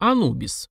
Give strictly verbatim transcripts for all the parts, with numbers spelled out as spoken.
Анубис.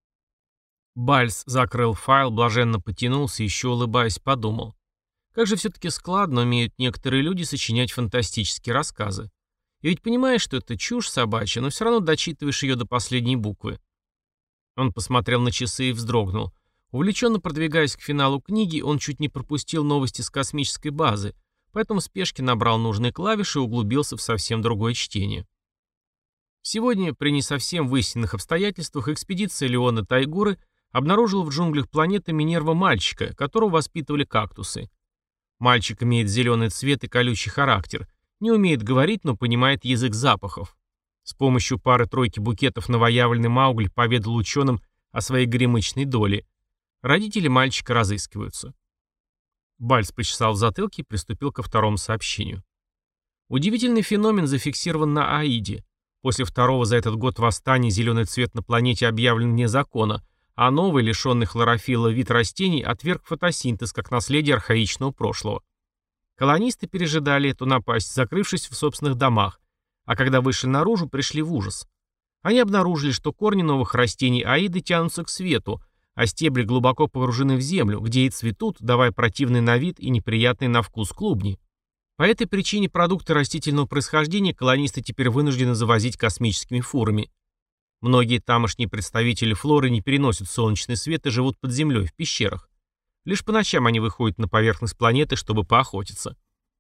Бальс закрыл файл, блаженно потянулся и еще улыбаясь подумал. Как же все-таки складно умеют некоторые люди сочинять фантастические рассказы. И ведь понимаешь, что это чушь собачья, но все равно дочитываешь ее до последней буквы. Он посмотрел на часы и вздрогнул. Увлеченно продвигаясь к финалу книги, он чуть не пропустил новости с космической базы, поэтому в спешке набрал нужные клавиши и углубился в совсем другое чтение. Сегодня, при не совсем выясненных обстоятельствах, экспедиция Леона Тайгуры обнаружила в джунглях планеты Минерва мальчика, которого воспитывали кактусы. Мальчик имеет зеленый цвет и колючий характер, не умеет говорить, но понимает язык запахов. С помощью пары-тройки букетов новоявленный Маугли поведал ученым о своей горемычной доле. Родители мальчика разыскиваются. Бальс почесал в затылке и приступил ко второму сообщению. Удивительный феномен зафиксирован на Аиде. После второго за этот год восстания зеленый цвет на планете объявлен вне закона, а новый, лишенный хлорофилла вид растений, отверг фотосинтез как наследие архаичного прошлого. Колонисты пережидали эту напасть, закрывшись в собственных домах, а когда вышли наружу, пришли в ужас. Они обнаружили, что корни новых растений Аиды тянутся к свету, а стебли глубоко погружены в землю, где и цветут, давая противный на вид и неприятный на вкус клубни. По этой причине продукты растительного происхождения колонисты теперь вынуждены завозить космическими фурами. Многие тамошние представители флоры не переносят солнечный свет и живут под землей, в пещерах. Лишь по ночам они выходят на поверхность планеты, чтобы поохотиться.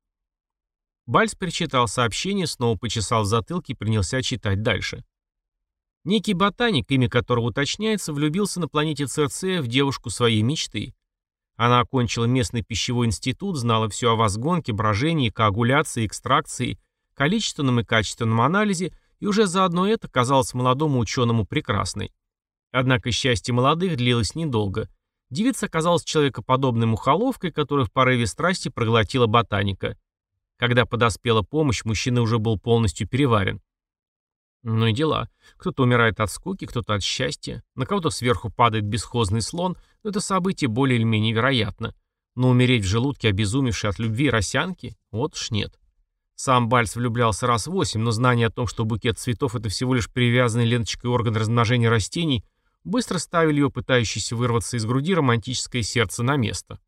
Бальс перечитал сообщение, снова почесал в затылке и принялся читать дальше. Некий ботаник, имя которого уточняется, влюбился на планете Церцея в девушку своей мечты. Она окончила местный пищевой институт, знала все о возгонке, брожении, коагуляции, экстракции, количественном и качественном анализе, и уже заодно это казалось молодому ученому прекрасной. Однако счастье молодых длилось недолго. Девица оказалась человекоподобной мухоловкой, которая в порыве страсти проглотила ботаника. Когда подоспела помощь, мужчина уже был полностью переварен. Ну и дела. Кто-то умирает от скуки, кто-то от счастья. На кого-то сверху падает бесхозный слон, но это событие более или менее вероятно. Но умереть в желудке, обезумевшей от любви росянки, вот уж нет. Сам Бальс влюблялся раз восемь, но знание о том, что букет цветов — это всего лишь привязанный ленточкой орган размножения растений, быстро ставили его пытающееся вырваться из груди романтическое сердце на место.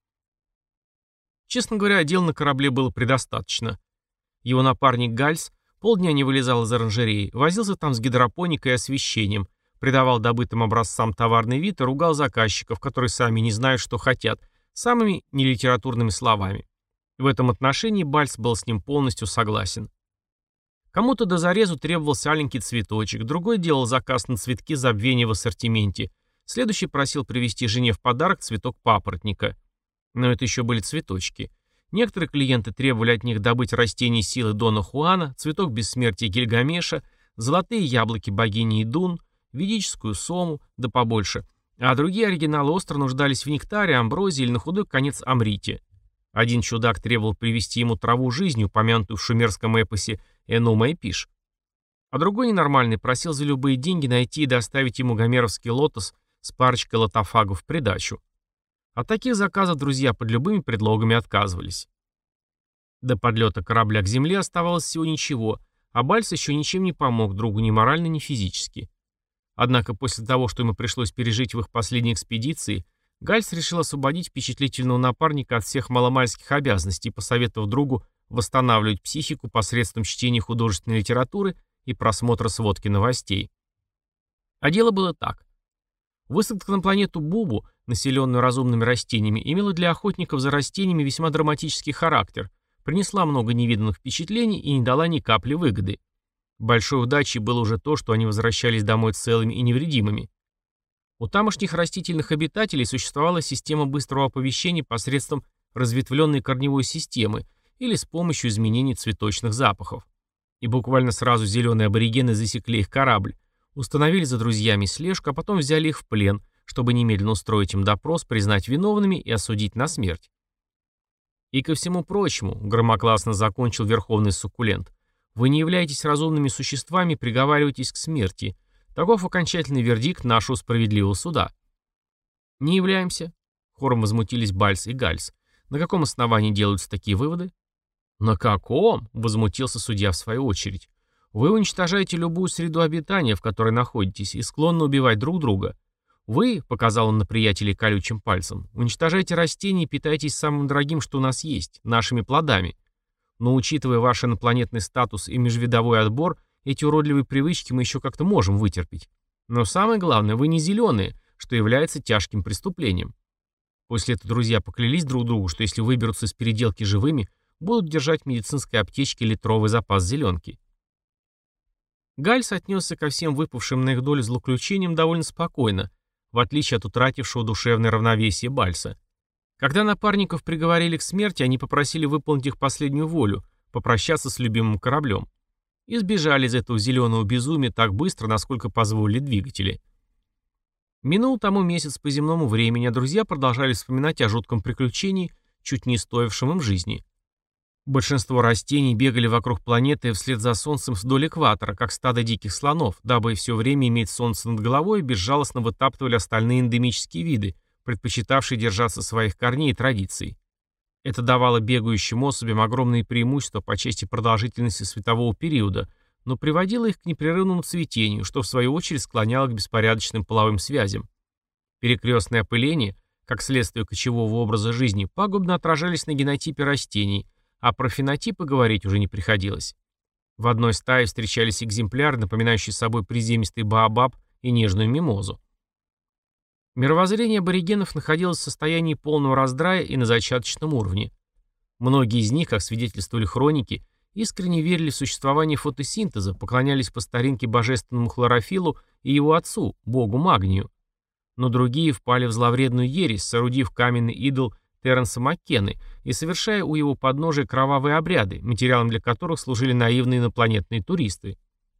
Честно говоря, дел на корабле было предостаточно. Его напарник Гальс полдня не вылезал из оранжереи, возился там с гидропоникой и освещением, придавал добытым образцам товарный вид и ругал заказчиков, которые сами не знают, что хотят, самыми нелитературными словами. В этом отношении Бальс был с ним полностью согласен. Кому-то до зарезу требовался аленький цветочек, другой делал заказ на цветки забвения в ассортименте, следующий просил привезти жене в подарок цветок папоротника. Но это еще были цветочки. Некоторые клиенты требовали от них добыть растения силы Дона Хуана, цветок бессмертия Гильгамеша, золотые яблоки богини Идун, ведическую сому, да побольше, а другие оригиналы остро нуждались в нектаре, амброзии или на худой конец амрите. Один чудак требовал привезти ему траву жизни, упомянутую в шумерском эпосе Энума и Пиш. А другой ненормальный просил за любые деньги найти и доставить ему гомеровский лотос с парочкой лотофагов в придачу. От таких заказов друзья под любыми предлогами отказывались. До подлета корабля к земле оставалось всего ничего, а Бальс еще ничем не помог другу ни морально, ни физически. Однако после того, что ему пришлось пережить в их последней экспедиции, Гальс решил освободить впечатлительного напарника от всех маломальских обязанностей, посоветовав другу восстанавливать психику посредством чтения художественной литературы и просмотра сводки новостей. А дело было так. Высадка на планету Бубу, населенную разумными растениями, имела для охотников за растениями весьма драматический характер, принесла много невиданных впечатлений и не дала ни капли выгоды. Большой удачей было уже то, что они возвращались домой целыми и невредимыми. У тамошних растительных обитателей существовала система быстрого оповещения посредством разветвленной корневой системы или с помощью изменений цветочных запахов. И буквально сразу зеленые аборигены засекли их корабль, установили за друзьями слежку, а потом взяли их в плен, чтобы немедленно устроить им допрос, признать виновными и осудить на смерть. И ко всему прочему, громогласно закончил верховный суккулент, вы не являетесь разумными существами и приговариваетесь к смерти. Таков окончательный вердикт нашего справедливого суда. Не являемся. Хором возмутились Бальс и Гальс. На каком основании делаются такие выводы? На каком? Возмутился судья в свою очередь. Вы уничтожаете любую среду обитания, в которой находитесь, и склонны убивать друг друга. Вы, — показал он на приятелей колючим пальцем, — уничтожаете растения и питаетесь самым дорогим, что у нас есть, нашими плодами. Но учитывая ваш инопланетный статус и межвидовой отбор, эти уродливые привычки мы еще как-то можем вытерпеть. Но самое главное, вы не зеленые, что является тяжким преступлением. После этого друзья поклялись друг другу, что если выберутся из переделки живыми, будут держать в медицинской аптечке литровый запас зеленки. Гальс отнесся ко всем выпавшим на их долю злоключениям довольно спокойно, в отличие от утратившего душевное равновесие Бальса. Когда напарников приговорили к смерти, они попросили выполнить их последнюю волю, попрощаться с любимым кораблем. И сбежали из этого зеленого безумия так быстро, насколько позволили двигатели. Минул тому месяц по земному времени, а друзья продолжали вспоминать о жутком приключении, чуть не стоившем им жизни. Большинство растений бегали вокруг планеты вслед за Солнцем вдоль экватора, как стадо диких слонов, дабы все время иметь Солнце над головой и безжалостно вытаптывали остальные эндемические виды, предпочитавшие держаться своих корней и традиций. Это давало бегающим особям огромные преимущества по части продолжительности светового периода, но приводило их к непрерывному цветению, что в свою очередь склоняло к беспорядочным половым связям. Перекрестное опыление, как следствие кочевого образа жизни, пагубно отражались на генотипе растений, а про фенотипы говорить уже не приходилось. В одной стае встречались экземпляры, напоминающие собой приземистый баобаб и нежную мимозу. Мировоззрение аборигенов находилось в состоянии полного раздрая и на зачаточном уровне. Многие из них, как свидетельствовали хроники, искренне верили в существование фотосинтеза, поклонялись по старинке божественному хлорофиллу и его отцу, богу Магнию. Но другие впали в зловредную ересь, соорудив каменный идол Терренса Маккены и совершая у его подножия кровавые обряды, материалом для которых служили наивные инопланетные туристы.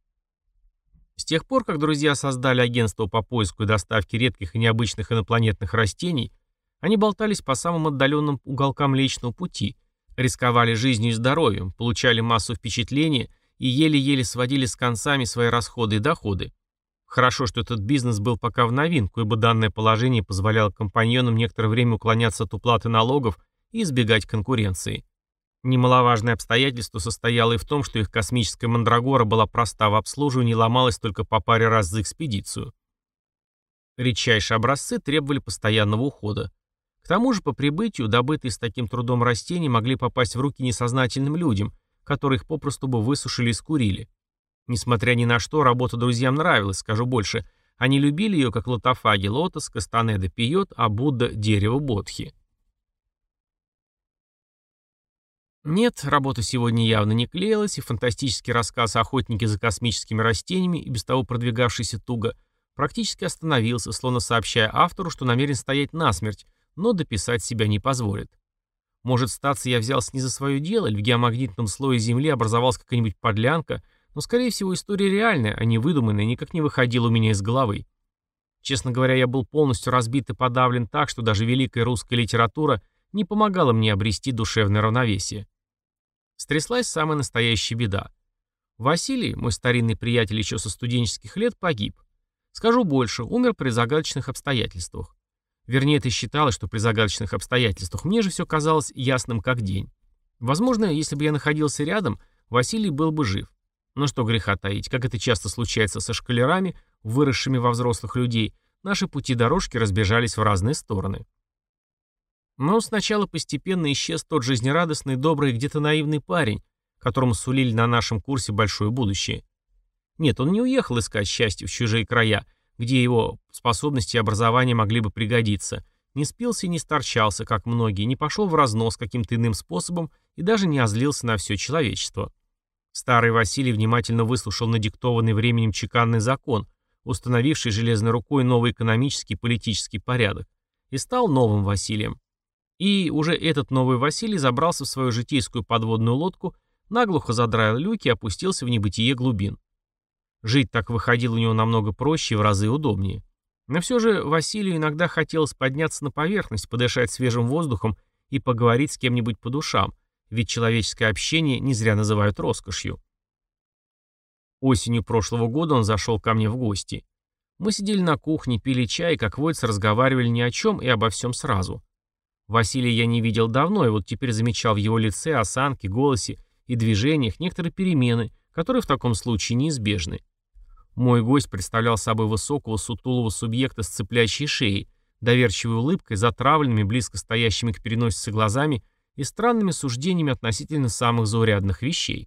С тех пор, как друзья создали агентство по поиску и доставке редких и необычных инопланетных растений, они болтались по самым отдаленным уголкам Млечного Пути, рисковали жизнью и здоровьем, получали массу впечатлений и еле-еле сводили с концами свои расходы и доходы. Хорошо, что этот бизнес был пока в новинку, ибо данное положение позволяло компаньонам некоторое время уклоняться от уплаты налогов и избегать конкуренции. Немаловажное обстоятельство состояло и в том, что их космическая мандрагора была проста в обслуживании и ломалась только по паре раз за экспедицию. Редчайшие образцы требовали постоянного ухода. К тому же по прибытию добытые с таким трудом растения могли попасть в руки несознательным людям, которые их попросту бы высушили и скурили. Несмотря ни на что, работа друзьям нравилась, скажу больше. Они любили ее, как лотофаги лотос, Кастанеда пиот, а Будда дерево бодхи. Нет, работа сегодня явно не клеилась, и фантастический рассказ «Охотники за космическими растениями», и без того продвигавшийся туго, практически остановился, словно сообщая автору, что намерен стоять насмерть, но дописать себя не позволит. Может, статься я взялся не за свое дело, или в геомагнитном слое Земли образовалась какая-нибудь подлянка, но, скорее всего, история реальная, а не выдуманная, никак не выходила у меня из головы. Честно говоря, я был полностью разбит и подавлен так, что даже великая русская литература не помогала мне обрести душевное равновесие. Стряслась самая настоящая беда. Василий, мой старинный приятель еще со студенческих лет, погиб. Скажу больше, умер при загадочных обстоятельствах. Вернее, это считалось, что при загадочных обстоятельствах. Мне же все казалось ясным как день. Возможно, если бы я находился рядом, Василий был бы жив. Но что греха таить, как это часто случается со школярами, выросшими во взрослых людей, наши пути дорожки разбежались в разные стороны. Но сначала постепенно исчез тот жизнерадостный, добрый, где-то наивный парень, которому сулили на нашем курсе большое будущее. Нет, он не уехал искать счастье в чужие края, где его способности и образование могли бы пригодиться, не спился и не сторчался, как многие, не пошел в разнос каким-то иным способом и даже не озлился на все человечество. Старый Василий внимательно выслушал надиктованный временем чеканный закон, установивший железной рукой новый экономический и политический порядок, и стал новым Василием. И уже этот новый Василий забрался в свою житейскую подводную лодку, наглухо задраил люки и опустился в небытие глубин. Жить так выходило у него намного проще и в разы удобнее. Но все же Василию иногда хотелось подняться на поверхность, подышать свежим воздухом и поговорить с кем-нибудь по душам, ведь человеческое общение не зря называют роскошью. Осенью прошлого года он зашел ко мне в гости. Мы сидели на кухне, пили чай и, как водится, разговаривали ни о чем и обо всем сразу. Василия я не видел давно, и вот теперь замечал в его лице, осанке, голосе и движениях некоторые перемены, которые в таком случае неизбежны. Мой гость представлял собой высокого сутулого субъекта с цыплячьей шеей, доверчивой улыбкой, затравленными, близко стоящими к переносице глазами и странными суждениями относительно самых заурядных вещей.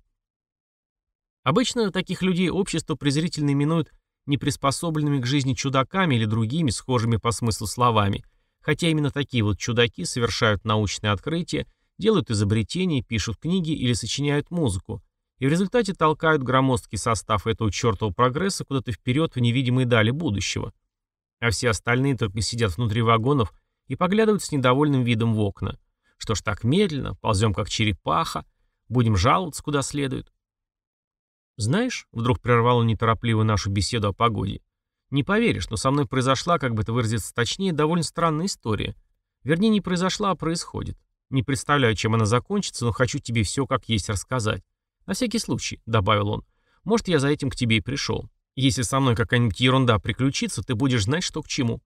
Обычно таких людей общество презрительно именует неприспособленными к жизни чудаками или другими, схожими по смыслу словами, хотя именно такие вот чудаки совершают научные открытия, делают изобретения, пишут книги или сочиняют музыку, и в результате толкают громоздкий состав этого чертового прогресса куда-то вперед в невидимые дали будущего. А все остальные только сидят внутри вагонов и поглядывают с недовольным видом в окна. Что ж так медленно, ползем как черепаха, будем жаловаться куда следует. «Знаешь», — вдруг прервал он неторопливо нашу беседу о погоде, «не поверишь, но со мной произошла, как бы это выразиться точнее, довольно странная история. Вернее, не произошла, а происходит. Не представляю, чем она закончится, но хочу тебе все как есть рассказать. На всякий случай», — добавил он, — «может, я за этим к тебе и пришел. Если со мной какая-нибудь ерунда приключится, ты будешь знать, что к чему».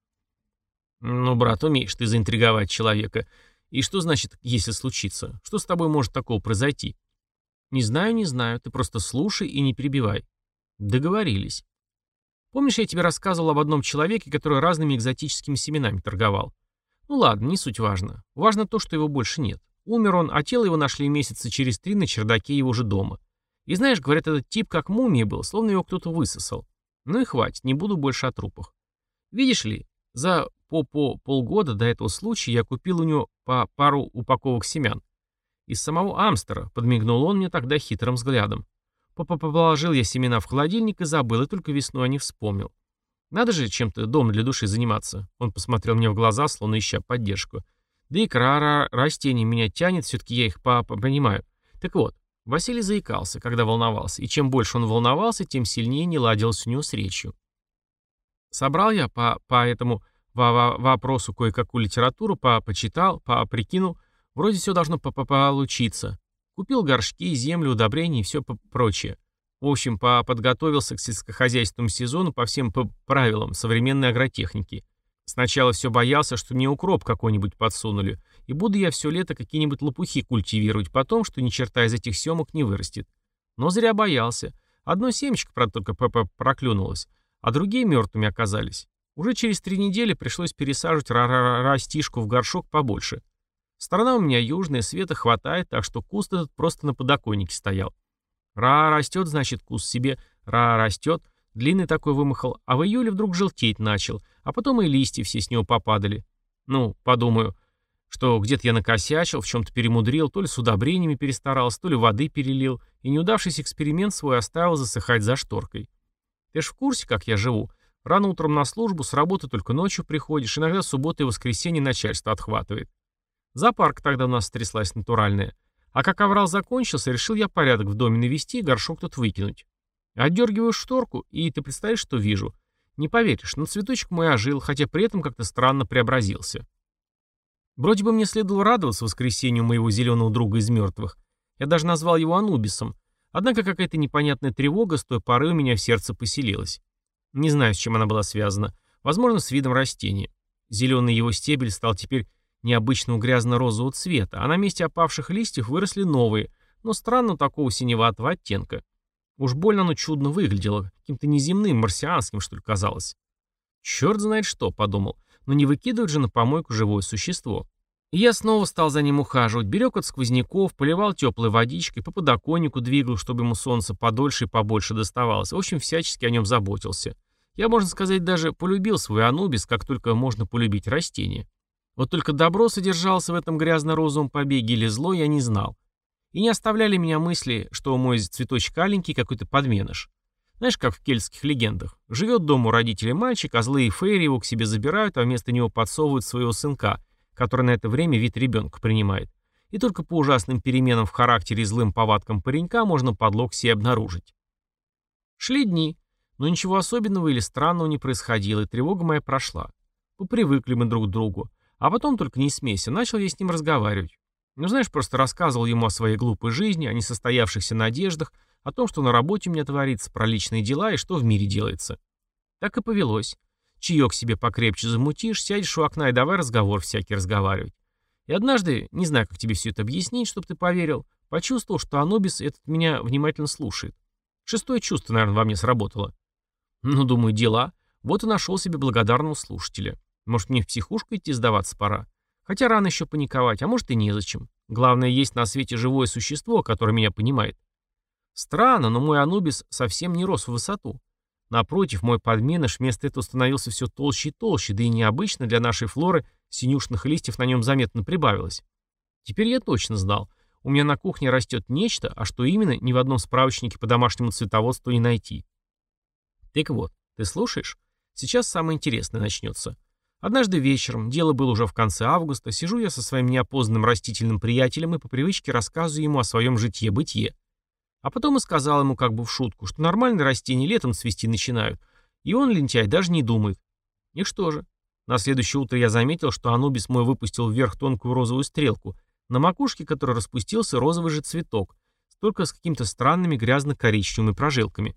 «Ну, брат, умеешь ты заинтриговать человека. И что значит, если случится? Что с тобой может такого произойти?» «Не знаю, не знаю. Ты просто слушай и не перебивай». «Договорились. Помнишь, я тебе рассказывал об одном человеке, который разными экзотическими семенами торговал? Ну ладно, не суть важно. Важно то, что его больше нет. Умер он, а тело его нашли месяца через три на чердаке его же дома. И знаешь, говорят, этот тип как мумия был, словно его кто-то высосал. Ну и хватит, не буду больше о трупах. Видишь ли, за по-по полгода до этого случая я купил у него по пару упаковок семян. Из самого Амстера, подмигнул он мне тогда хитрым взглядом. Положил я семена в холодильник и забыл, и только весной о них вспомнил. Надо же чем-то дома для души заниматься. Он посмотрел мне в глаза, словно ища поддержку. Да и к растениям меня тянет, все-таки я их понимаю. Так вот, Василий заикался, когда волновался, и чем больше он волновался, тем сильнее не ладилось у него с речью. Собрал я по, по этому во вопросу кое-какую литературу, по почитал, по прикинул, вроде все должно по -по получиться. Купил горшки, землю, удобрения и все прочее. В общем, по подготовился к сельскохозяйственному сезону по всем по правилам современной агротехники. Сначала все боялся, что мне укроп какой-нибудь подсунули, и буду я все лето какие-нибудь лопухи культивировать потом, что ни черта из этих семок не вырастет. Но зря боялся. Одно семечко, правда, только п -п проклюнулось, а другие мертвыми оказались. Уже через три недели пришлось пересаживать растишку в горшок побольше. Сторона у меня южная, света хватает, так что куст этот просто на подоконнике стоял. Ра растет, значит, куст себе, ра растет, длинный такой вымахал, а в июле вдруг желтеть начал, а потом и листья все с него попадали. Ну, подумаю, что где-то я накосячил, в чем-то перемудрил, то ли с удобрениями перестарался, то ли воды перелил, и неудавшийся эксперимент свой оставил засыхать за шторкой. Ты ж в курсе, как я живу? Рано утром на службу, с работы только ночью приходишь, иногда суббота и воскресенье начальство отхватывает. Зоопарк тогда у нас стряслась натуральная. А как оврал закончился, решил я порядок в доме навести и горшок тут выкинуть. Отдергиваю шторку, и ты представляешь, что вижу? Не поверишь, но цветочек мой ожил, хотя при этом как-то странно преобразился. Вроде бы мне следовало радоваться воскресению моего зеленого друга из мертвых. Я даже назвал его Анубисом. Однако какая-то непонятная тревога с той поры у меня в сердце поселилась. Не знаю, с чем она была связана. Возможно, с видом растения. Зеленый его стебель стал теперь необычного грязно-розового цвета, а на месте опавших листьев выросли новые, но странно такого синеватого оттенка. Уж больно оно чудно выглядело, каким-то неземным, марсианским, что ли, казалось. Черт знает что, подумал, но не выкидывают же на помойку живое существо. И я снова стал за ним ухаживать, берег от сквозняков, поливал теплой водичкой, по подоконнику двигал, чтобы ему солнце подольше и побольше доставалось. В общем, всячески о нем заботился. Я, можно сказать, даже полюбил свой анубис, как только можно полюбить растение. Вот только добро содержался в этом грязно-розовом побеге или зло, я не знал. И не оставляли меня мысли, что мой цветочек аленький какой-то подменыш. Знаешь, как в кельтских легендах. Живет дома у родителей мальчик, а злые фейри его к себе забирают, а вместо него подсовывают своего сынка, который на это время вид ребенка принимает. И только по ужасным переменам в характере и злым повадкам паренька можно подлог себе обнаружить. Шли дни, но ничего особенного или странного не происходило, и тревога моя прошла. Попривыкли мы друг к другу. А потом, только не смейся, начал я с ним разговаривать. Ну, знаешь, просто рассказывал ему о своей глупой жизни, о несостоявшихся надеждах, о том, что на работе у меня творится, про личные дела и что в мире делается. Так и повелось. Чаек себе покрепче замутишь, сядешь у окна и давай разговор всякий разговаривать. И однажды, не знаю, как тебе все это объяснить, чтобы ты поверил, почувствовал, что Анубис этот меня внимательно слушает. Шестое чувство, наверное, во мне сработало. Ну, думаю, дела. Вот и нашел себе благодарного слушателя. Может, мне в психушку идти сдаваться пора? Хотя рано еще паниковать, а может и незачем. Главное, есть на свете живое существо, которое меня понимает. Странно, но мой Анубис совсем не рос в высоту. Напротив, мой подменыш вместо этого становился все толще и толще, да и необычно для нашей флоры синюшных листьев на нем заметно прибавилось. Теперь я точно знал. У меня на кухне растет нечто, а что именно, ни в одном справочнике по домашнему цветоводству не найти. Так вот, ты слушаешь? Сейчас самое интересное начнется. Однажды вечером, дело было уже в конце августа, сижу я со своим неопознанным растительным приятелем и по привычке рассказываю ему о своем житье-бытие. А потом и сказал ему как бы в шутку, что нормальные растения летом цвести начинают, и он, лентяй, даже не думает. И что же? На следующее утро я заметил, что Анубис мой выпустил вверх тонкую розовую стрелку, на макушке которой распустился розовый же цветок, только с какими-то странными грязно-коричневыми прожилками.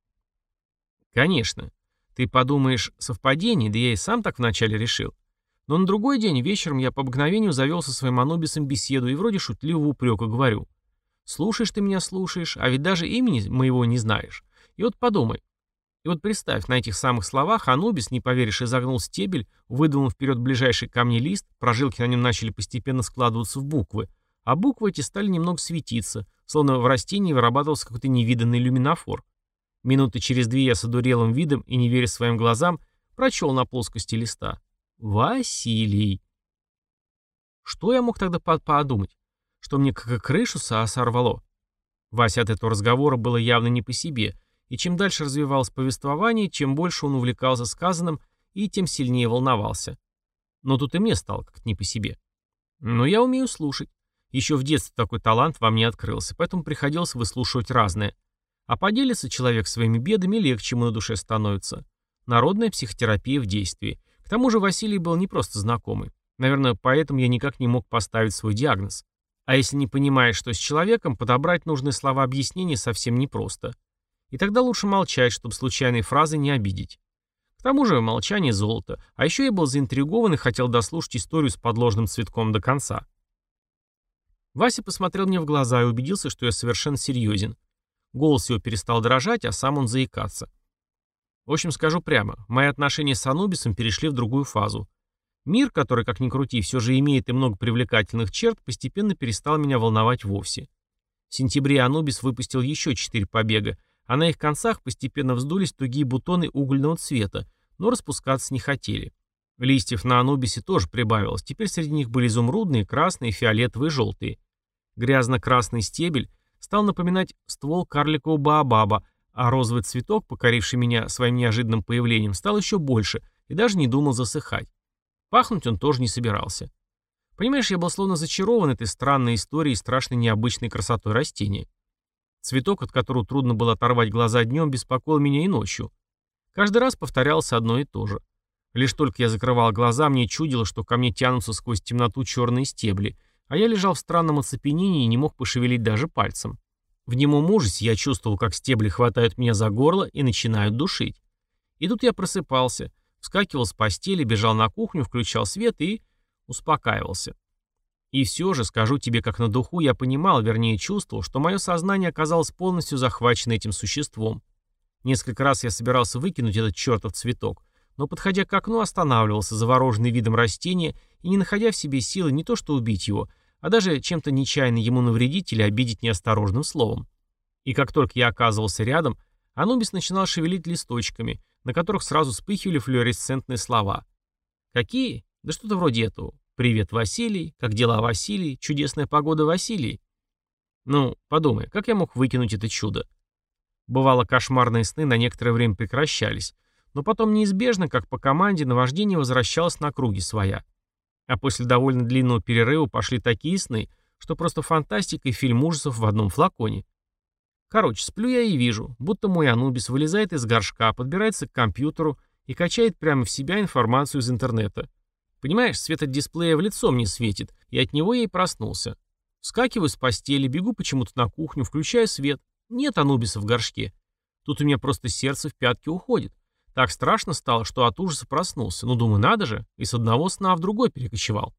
Конечно. Ты подумаешь, совпадение, да я и сам так вначале решил. Но на другой день вечером я по обыкновению завел со своим Анубисом беседу и вроде шутливого упрека говорю. Слушаешь ты меня, слушаешь, а ведь даже имени моего не знаешь. И вот подумай. И вот представь, на этих самых словах Анубис, не поверишь, изогнул стебель, выдвинул вперед ближайший ко мне лист, прожилки на нем начали постепенно складываться в буквы, а буквы эти стали немного светиться, словно в растении вырабатывался какой-то невиданный люминофор. Минуты через две я с одурелым видом и не веря своим глазам, прочел на плоскости листа. Василий. Что я мог тогда подумать? Что мне как крышу сорвало? Вася от этого разговора было явно не по себе, и чем дальше развивалось повествование, чем больше он увлекался сказанным, и тем сильнее волновался. Но тут и мне стало как-то не по себе. Но я умею слушать. Еще в детстве такой талант во мне открылся, поэтому приходилось выслушивать разное. А поделиться человек своими бедами, легче ему на душе становится. Народная психотерапия в действии. К тому же Василий был не просто знакомый. Наверное, поэтому я никак не мог поставить свой диагноз. А если не понимаешь, что с человеком, подобрать нужные слова объяснения совсем непросто. И тогда лучше молчать, чтобы случайные фразы не обидеть. К тому же молчание золото. А еще я был заинтригован и хотел дослушать историю с подложным цветком до конца. Вася посмотрел мне в глаза и убедился, что я совершенно серьезен. Голос его перестал дрожать, а сам он заикаться. В общем, скажу прямо, мои отношения с Анубисом перешли в другую фазу. Мир, который, как ни крути, все же имеет и много привлекательных черт, постепенно перестал меня волновать вовсе. В сентябре Анубис выпустил еще четыре побега, а на их концах постепенно вздулись тугие бутоны угольного цвета, но распускаться не хотели. Листьев на Анубисе тоже прибавилось, теперь среди них были изумрудные, красные, фиолетовые, желтые. Грязно-красный стебель стал напоминать ствол карликового баобаба, а розовый цветок, покоривший меня своим неожиданным появлением, стал еще больше и даже не думал засыхать. Пахнуть он тоже не собирался. Понимаешь, я был словно зачарован этой странной историей и страшной необычной красотой растения. Цветок, от которого трудно было оторвать глаза днем, беспокоил меня и ночью. Каждый раз повторялось одно и то же. Лишь только я закрывал глаза, мне чудило, что ко мне тянутся сквозь темноту черные стебли, а я лежал в странном оцепенении и не мог пошевелить даже пальцем. В немом ужасе я чувствовал, как стебли хватают меня за горло и начинают душить. И тут я просыпался, вскакивал с постели, бежал на кухню, включал свет и успокаивался. И все же, скажу тебе как на духу, я понимал, вернее чувствовал, что мое сознание оказалось полностью захвачено этим существом. Несколько раз я собирался выкинуть этот чертов цветок, но, подходя к окну, останавливался, завороженный видом растения и не находя в себе силы не то что убить его, а даже чем-то нечаянно ему навредить или обидеть неосторожным словом. И как только я оказывался рядом, Анубис начинал шевелить листочками, на которых сразу вспыхивали флуоресцентные слова. Какие? Да что-то вроде этого. «Привет, Василий», «Как дела, Василий», «Чудесная погода, Василий». Ну, подумай, как я мог выкинуть это чудо? Бывало, кошмарные сны на некоторое время прекращались, но потом неизбежно, как по команде, наваждение возвращалось на круги своя. А после довольно длинного перерыва пошли такие сны, что просто фантастика и фильм ужасов в одном флаконе. Короче, сплю я и вижу, будто мой Анубис вылезает из горшка, подбирается к компьютеру и качает прямо в себя информацию из интернета. Понимаешь, свет от дисплея в лицо мне светит, и от него я и проснулся. Вскакиваю с постели, бегу почему-то на кухню, включаю свет. Нет Анубиса в горшке. Тут у меня просто сердце в пятки уходит. Так страшно стало, что от ужаса проснулся. Ну, думаю, надо же, и с одного сна в другой перекочевал.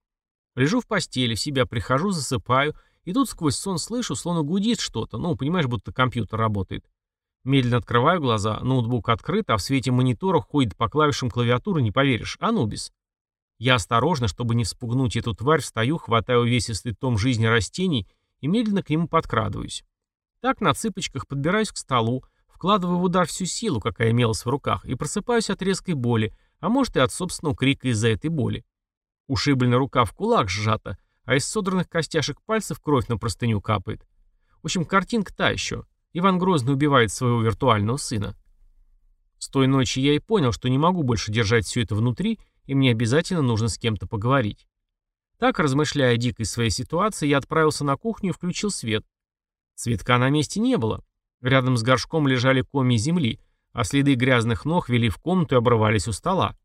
Лежу в постели, в себя прихожу, засыпаю, и тут сквозь сон слышу, словно гудит что-то. Ну, понимаешь, будто компьютер работает. Медленно открываю глаза, ноутбук открыт, а в свете монитора ходит по клавишам клавиатуры, не поверишь, Анубис. Я осторожно, чтобы не вспугнуть эту тварь, встаю, хватаю увесистый том жизни растений и медленно к нему подкрадываюсь. Так на цыпочках подбираюсь к столу, вкладываю в удар всю силу, какая имелась в руках, и просыпаюсь от резкой боли, а может и от собственного крика из-за этой боли. Ушибленная рука в кулак сжата, а из содранных костяшек пальцев кровь на простыню капает. В общем, картинка та еще. Иван Грозный убивает своего виртуального сына. С той ночи я и понял, что не могу больше держать все это внутри, и мне обязательно нужно с кем-то поговорить. Так, размышляя о дикой своей ситуации, я отправился на кухню и включил свет. Цветка на месте не было. Рядом с горшком лежали комья земли, а следы грязных ног вели в комнату и обрывались у стола.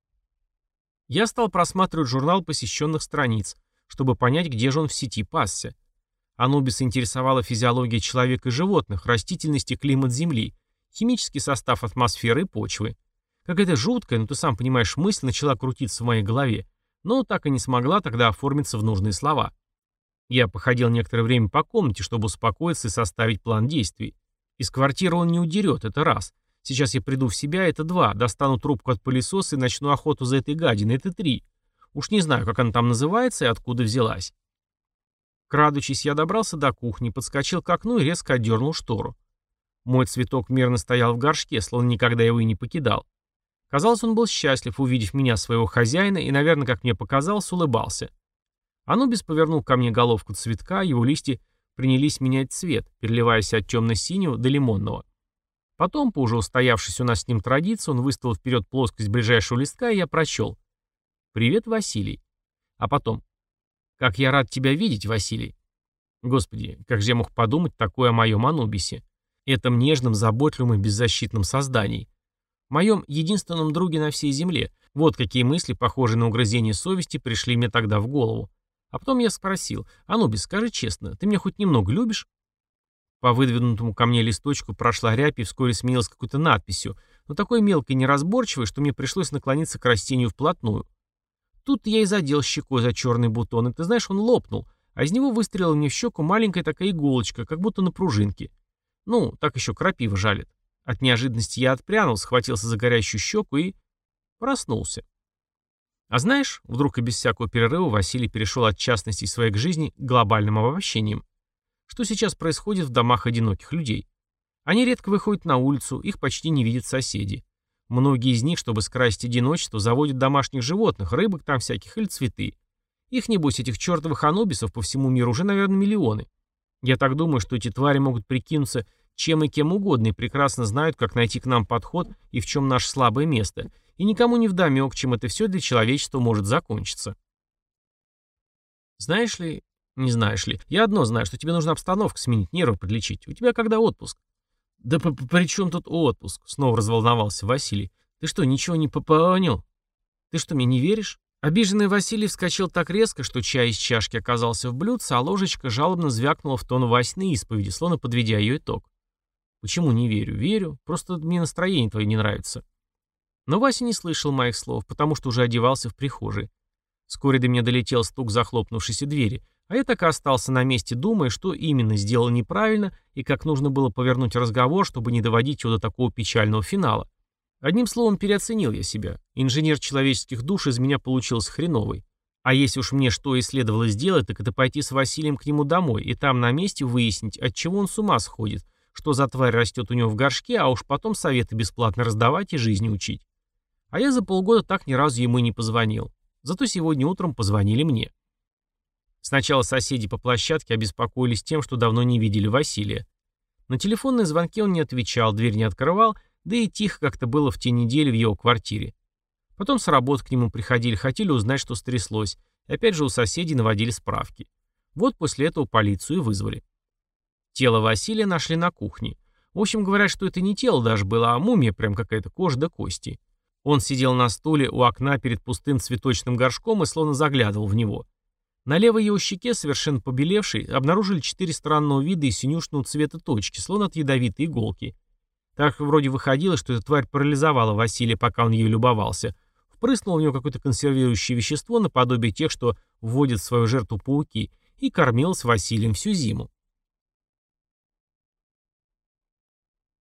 Я стал просматривать журнал посещенных страниц, чтобы понять, где же он в сети пасся. Анубиса интересовала физиология человека и животных, растительность и климат Земли, химический состав атмосферы и почвы. Какая-то жуткая, но ты сам понимаешь, мысль начала крутиться в моей голове, но так и не смогла тогда оформиться в нужные слова. Я походил некоторое время по комнате, чтобы успокоиться и составить план действий. Из квартиры он не удерет, это раз. Сейчас я приду в себя, это два. Достану трубку от пылесоса и начну охоту за этой гадиной, это три. Уж не знаю, как она там называется и откуда взялась. Крадучись, я добрался до кухни, подскочил к окну и резко отдернул штору. Мой цветок мирно стоял в горшке, словно никогда его и не покидал. Казалось, он был счастлив, увидев меня, своего хозяина, и, наверное, как мне показалось, улыбался. Анубис повернул ко мне головку цветка, его листья принялись менять цвет, переливаясь от темно-синего до лимонного. Потом, по уже устоявшейся у нас с ним традиции, он выставил вперед плоскость ближайшего листка, и я прочел. «Привет, Василий». А потом. «Как я рад тебя видеть, Василий». Господи, как же я мог подумать такое о моем Анубисе, этом нежном, заботливом и беззащитном создании. Моем единственном друге на всей земле. Вот какие мысли, похожие на угрызение совести, пришли мне тогда в голову. А потом я спросил: «Анубис, скажи честно, ты меня хоть немного любишь?» По выдвинутому ко мне листочку прошла рябь и вскоре сменилась какой-то надписью, но такой мелкой и неразборчивой, что мне пришлось наклониться к растению вплотную. Тут я и задел щекой за черный бутон, и ты знаешь, он лопнул, а из него выстрелила мне в щеку маленькая такая иголочка, как будто на пружинке. Ну, так еще крапива жалит. От неожиданности я отпрянул, схватился за горящую щеку и проснулся. А знаешь, вдруг и без всякого перерыва Василий перешел от частностей своей к жизни к глобальным обобщениям. Что сейчас происходит в домах одиноких людей? Они редко выходят на улицу, их почти не видят соседи. Многие из них, чтобы скрасить одиночество, заводят домашних животных, рыбок там всяких или цветы. Их, небось, этих чертовых анубисов по всему миру уже, наверное, миллионы. Я так думаю, что эти твари могут прикинуться чем и кем угодно и прекрасно знают, как найти к нам подход и в чем наше слабое место, и никому не вдомек, чем это все для человечества может закончиться. Знаешь ли, не знаешь ли, я одно знаю, что тебе нужно обстановку сменить, нервы подлечить. У тебя когда отпуск? Да при чем тут отпуск? Снова разволновался Василий. Ты что, ничего не понял? Ты что, мне не веришь? Обиженный Василий вскочил так резко, что чай из чашки оказался в блюдце, а ложечка жалобно звякнула в тон Васиной исповеди, словно подведя ее итог. Почему не верю? Верю. Просто мне настроение твое не нравится. Но Вася не слышал моих слов, потому что уже одевался в прихожей. Вскоре до меня долетел стук захлопнувшейся двери, а я так и остался на месте, думая, что именно сделал неправильно и как нужно было повернуть разговор, чтобы не доводить его до такого печального финала. Одним словом, переоценил я себя. Инженер человеческих душ из меня получился хреновый. А если уж мне что и следовало сделать, так это пойти с Василием к нему домой и там на месте выяснить, от чего он с ума сходит, что за тварь растет у него в горшке, а уж потом советы бесплатно раздавать и жизни учить. А я за полгода так ни разу ему и не позвонил. Зато сегодня утром позвонили мне. Сначала соседи по площадке обеспокоились тем, что давно не видели Василия. На телефонные звонки он не отвечал, дверь не открывал, да и тихо как-то было в те недели в его квартире. Потом с работы к нему приходили, хотели узнать, что стряслось, и опять же у соседей наводили справки. Вот после этого полицию и вызвали. Тело Василия нашли на кухне. В общем, говорят, что это не тело даже было, а мумия, прям какая-то кожа да кости. Он сидел на стуле у окна перед пустым цветочным горшком и словно заглядывал в него. На левой его щеке, совершенно побелевшей, обнаружили четыре странного вида и синюшного цвета точки, словно от ядовитой иголки. Так вроде выходило, что эта тварь парализовала Василия, пока он ею любовался. Впрыснул в него какое-то консервирующее вещество наподобие тех, что вводят в свою жертву пауки, и кормилась Василием всю зиму.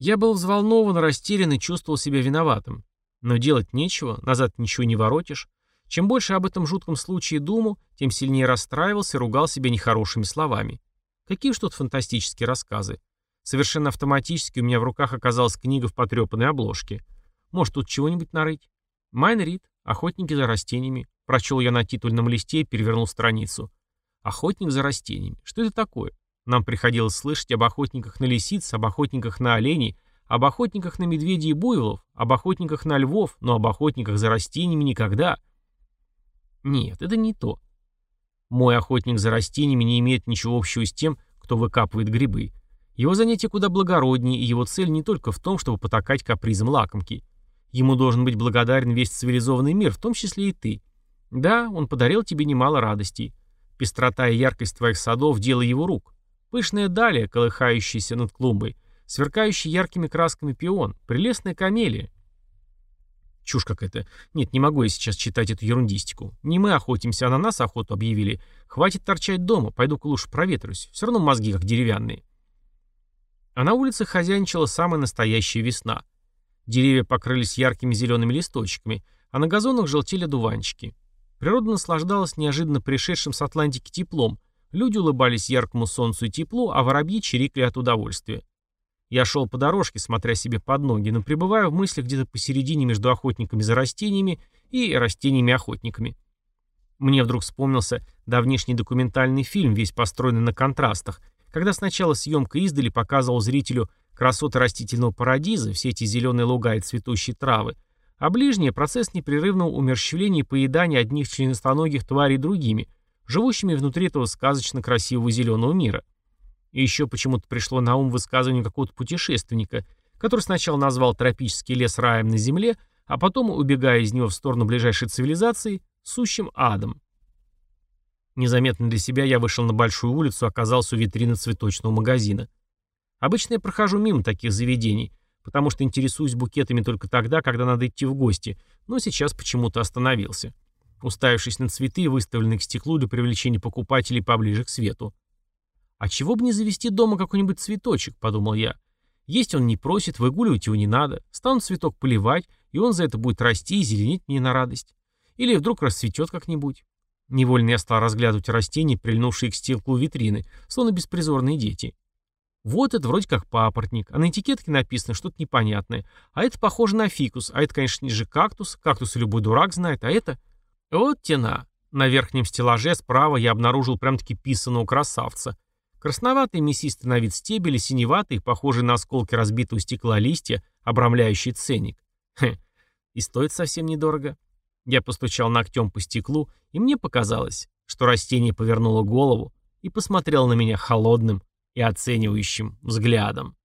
Я был взволнован, растерян и чувствовал себя виноватым. Но делать нечего, назад ничего не воротишь. Чем больше об этом жутком случае думал, тем сильнее расстраивался и ругал себя нехорошими словами. Какие уж тут фантастические рассказы. Совершенно автоматически у меня в руках оказалась книга в потрепанной обложке. Может, тут чего-нибудь нарыть? Майн Рид. Охотники за растениями. Прочел я на титульном листе и перевернул страницу. Охотник за растениями. Что это такое? Нам приходилось слышать об охотниках на лисиц, об охотниках на оленей, об охотниках на медведей и буйволов, об охотниках на львов, но об охотниках за растениями никогда. Нет, это не то. Мой охотник за растениями не имеет ничего общего с тем, кто выкапывает грибы. Его занятие куда благороднее, и его цель не только в том, чтобы потакать капризам лакомки. Ему должен быть благодарен весь цивилизованный мир, в том числе и ты. Да, он подарил тебе немало радостей. Пестрота и яркость твоих садов – дело его рук. Пышная далия, колыхающаяся над клумбой, сверкающий яркими красками пион, прелестная камелия. Чушь какая-то. Нет, не могу я сейчас читать эту ерундистику. Не мы охотимся, а на нас охоту объявили. Хватит торчать дома, пойду-ка лучше проветрюсь. Все равно мозги как деревянные. А на улице хозяйничала самая настоящая весна. Деревья покрылись яркими зелеными листочками, а на газонах желтели дуванчики. Природа наслаждалась неожиданно пришедшим с Атлантики теплом. Люди улыбались яркому солнцу и теплу, а воробьи чирикали от удовольствия. Я шел по дорожке, смотря себе под ноги, но пребываю в мыслях где-то посередине между охотниками за растениями и растениями-охотниками. Мне вдруг вспомнился давнишний документальный фильм, весь построенный на контрастах, когда сначала съемка издали показывал зрителю красоты растительного парадиза, все эти зеленые луга и цветущие травы, а ближнее — процесс непрерывного умерщвления и поедания одних членистоногих тварей другими, живущими внутри этого сказочно красивого зеленого мира. И еще почему-то пришло на ум высказывание какого-то путешественника, который сначала назвал тропический лес раем на земле, а потом, убегая из него в сторону ближайшей цивилизации, сущим адом. Незаметно для себя я вышел на большую улицу и оказался у витрины цветочного магазина. Обычно я прохожу мимо таких заведений, потому что интересуюсь букетами только тогда, когда надо идти в гости, но сейчас почему-то остановился, уставившись на цветы, выставленные к стеклу для привлечения покупателей поближе к свету. «А чего бы не завести дома какой-нибудь цветочек?» — подумал я. «Есть он не просит, выгуливать его не надо. Стану цветок поливать, и он за это будет расти и зеленеть мне на радость. Или вдруг расцветет как-нибудь». Невольно я стал разглядывать растения, прильнувшие к стеклу витрины, словно беспризорные дети. Вот это вроде как папоротник, а на этикетке написано что-то непонятное. А это похоже на фикус, а это, конечно же, кактус. Кактусы любой дурак знает, а это... Вот тена. На верхнем стеллаже справа я обнаружил прям-таки писаного красавца. Красноватый мясистый на вид стебель и синеватый, похожий на осколки разбитого стекла листья, обрамляющий ценник. Хм, и стоит совсем недорого. Я постучал ногтем по стеклу, и мне показалось, что растение повернуло голову и посмотрело на меня холодным и оценивающим взглядом.